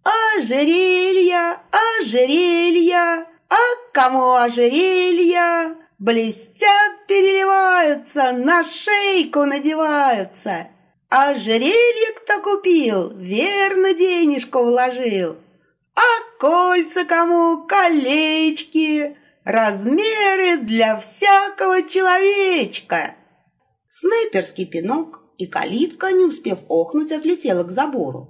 Ожерелья, ожерелья, а кому ожерелья? Блестят, переливаются, на шейку надеваются. Ожерелье кто купил, верно денежку вложил. А кольца кому, колечки, размеры для всякого человечка. Снайперский пинок, и калитка, не успев охнуть, отлетела к забору.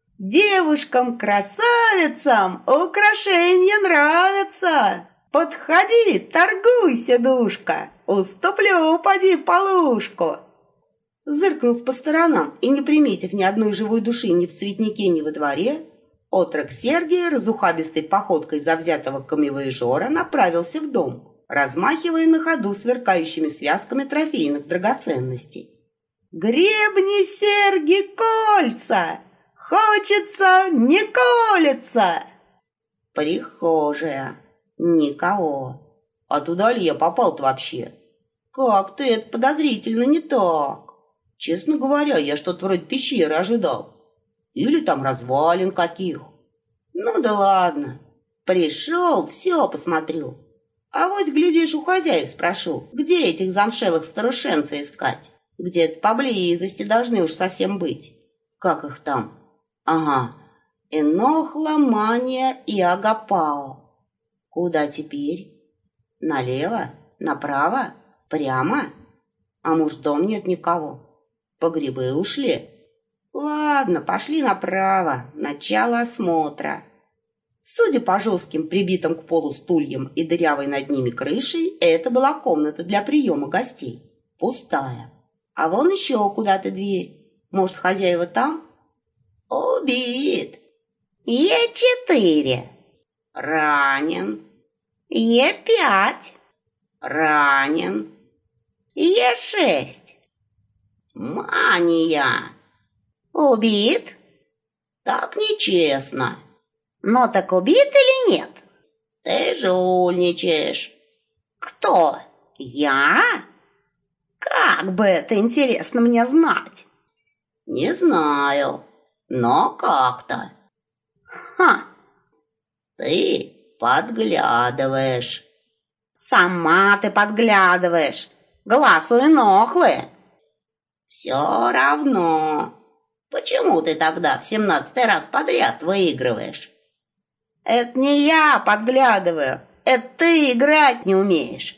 Девушкам-красавицам украшения нравятся. Подходи, торгуйся, душка, уступлю, поди полушку. Зыркнув по сторонам и не приметив ни одной живой души ни в цветнике, ни во дворе, отрок Сергий разухабистой походкой завзятого камевояжера направился в дом, размахивая на ходу сверкающими связками трофейных драгоценностей. «Гребни, серьги, кольца! Хочется, не колется!» Прихожая. Никого. А туда ли я попал-то вообще? Как-то это подозрительно не так. Честно говоря, я что-то вроде пещеры ожидал. Или там развалин каких. Ну да ладно. Пришел, все посмотрю. А вот, глядишь, у хозяев спрошу, где этих замшелых старушенцев искать? Где-то поблизости должны уж совсем быть. Как их там? Ага, Энохла, Мания и Агапао. Куда теперь? Налево? Направо? Прямо? А может, дом нет никого? По грибы ушли? Ладно, пошли направо. Начало осмотра. Судя по жестким прибитым к полу стульям и дырявой над ними крышей, это была комната для приема гостей. Пустая. А вон еще куда-то дверь. Может, хозяева там? Убит. Е4. Ранен. Е5. Ранен. Е6. Мания. Убит? Так нечестно. Но так убит или нет? Ты жульничаешь. Кто? Я? Как бы это интересно мне знать? Не знаю, но как-то. Ха! Ты подглядываешь. Сама ты подглядываешь. Глаз у Энохлы. Все равно. Почему ты тогда в 17-й раз подряд выигрываешь? Это не я подглядываю. Это ты играть не умеешь.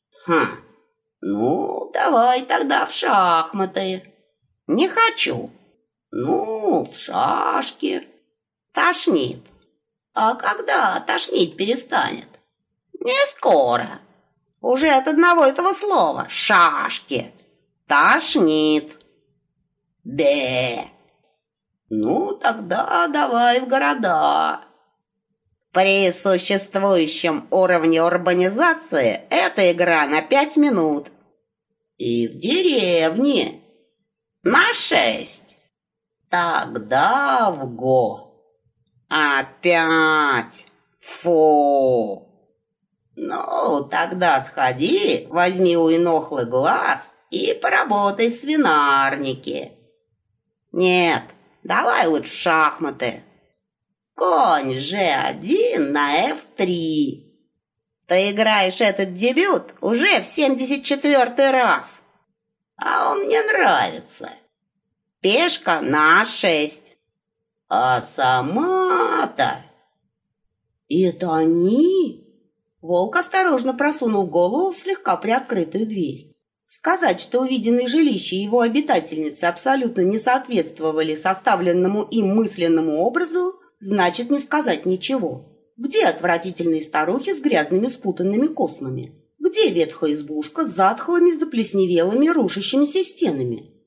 Ну, давай тогда в шахматы. Не хочу. Ну, в шашки. Тошнит. А когда тошнить перестанет? Не скоро. Уже от одного этого слова «шашки» тошнит. Да. Ну, тогда давай в города. При существующем уровне урбанизации эта игра на 5 минут. И в деревне на 6. Тогда в го. Опять. Фу. Ну, тогда сходи, возьми у Энохлы глаз и поработай в свинарнике. Нет, давай лучше в шахматы. Конь G1 на F3. Ты играешь этот дебют уже в 74-й раз. А он мне нравится. Пешка на А6. А сама-то... Это они? Волк осторожно просунул голову в слегка приоткрытую дверь. Сказать, что увиденные жилища его обитательницы абсолютно не соответствовали составленному им мысленному образу, значит не сказать ничего. Где отвратительные старухи с грязными спутанными космами? Где ветхая избушка с затхлыми заплесневелыми рушащимися стенами?